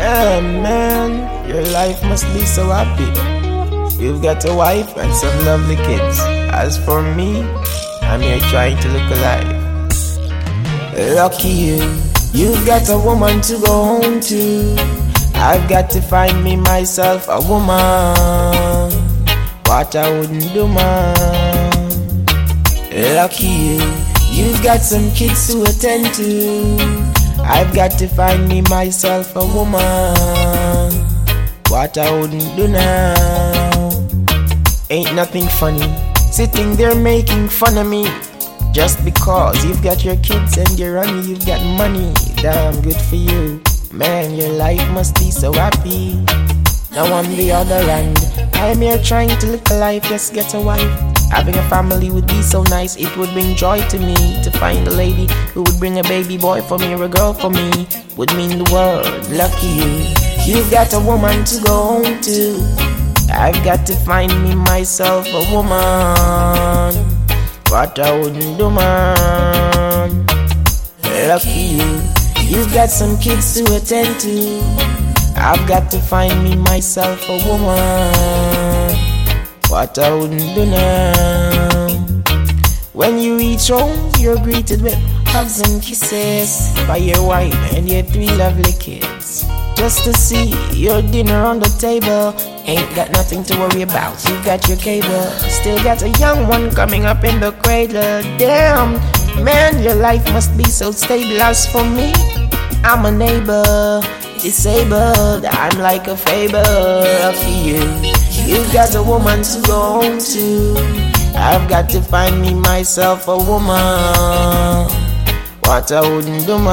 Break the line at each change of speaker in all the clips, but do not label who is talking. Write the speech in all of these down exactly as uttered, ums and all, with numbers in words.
Yeah, man, your life must be so happy. You've got a wife and some lovely kids. As for me, I'm here trying to look alive. Lucky you, you've got a woman to go home to. I've got to find me myself a woman. What I wouldn't do, man. Lucky you, you've got some kids to attend to. I've got to find me myself a woman. What I wouldn't do now. Ain't nothing funny sitting there making fun of me just because you've got your kids and you're on you've got money. Damn good for you, man, your life must be so happy. Now on the other hand, I'm here trying to live a life, just get a wife. Having a family would be so nice, it would bring joy to me. To find a lady who would bring a baby boy for me or a girl for me would mean the world. Lucky you, you've got a woman to go home to. I've got to find me myself a woman. What I wouldn't do, man. Lucky you, you've got some kids to attend to. I've got to find me myself a woman. What I wouldn't do now. When you reach home, you're greeted with hugs and kisses by your wife and your three lovely kids. Just to see your dinner on the table, ain't got nothing to worry about. You got your cable, still got a young one coming up in the cradle. Damn, man, your life must be so stable. As for me, I'm a neighbor, disabled, I'm like a fable. Lucky you, you've got a woman to go home to. I've got to find me myself a woman. What I wouldn't do,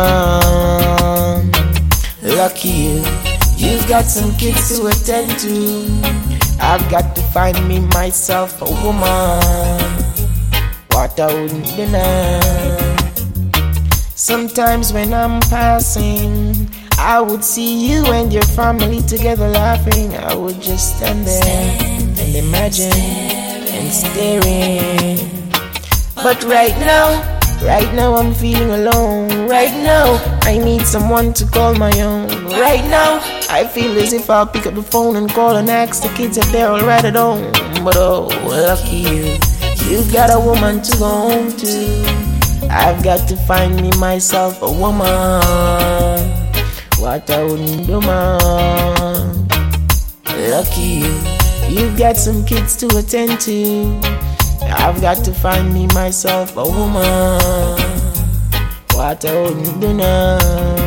man. Lucky you, you've got some kids to attend to. I've got to find me myself a woman. What I wouldn't do now. Sometimes when I'm passing, I would see you and your family together laughing. I would just stand there and imagine and staring. But right now, right now I'm feeling alone. Right now, I need someone to call my own. Right now, I feel as if I'll pick up the phone and call and ask the kids if they're alright at home. But oh, lucky you, you've got a woman to go home to. I've got to find me myself a woman. What I wouldn't do, man. Lucky you, you've got some kids to attend to. I've got to find me myself a woman. What I wouldn't do now.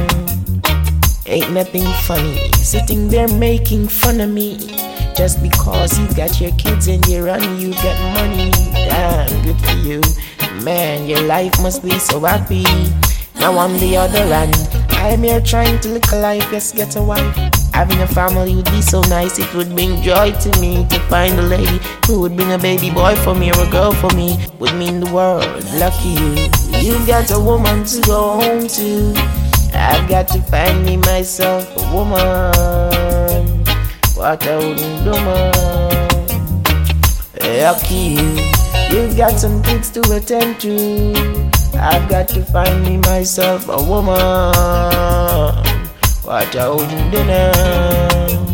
Ain't nothing funny sitting there making fun of me just because you got your kids and you're on you got money. Damn good for you, man, your life must be so happy. Now on the other hand, I'm here trying to look alive, just get a wife. Having a family would be so nice, it would bring joy to me. To find a lady who would bring a baby boy for me or a girl for me would mean the world. Lucky you, you've got a woman to go home to. I've got to find me myself a woman. What I wouldn't do, man. Lucky you, you've got some kids to attend to. I've got to find me myself a woman. What I wouldn't do now.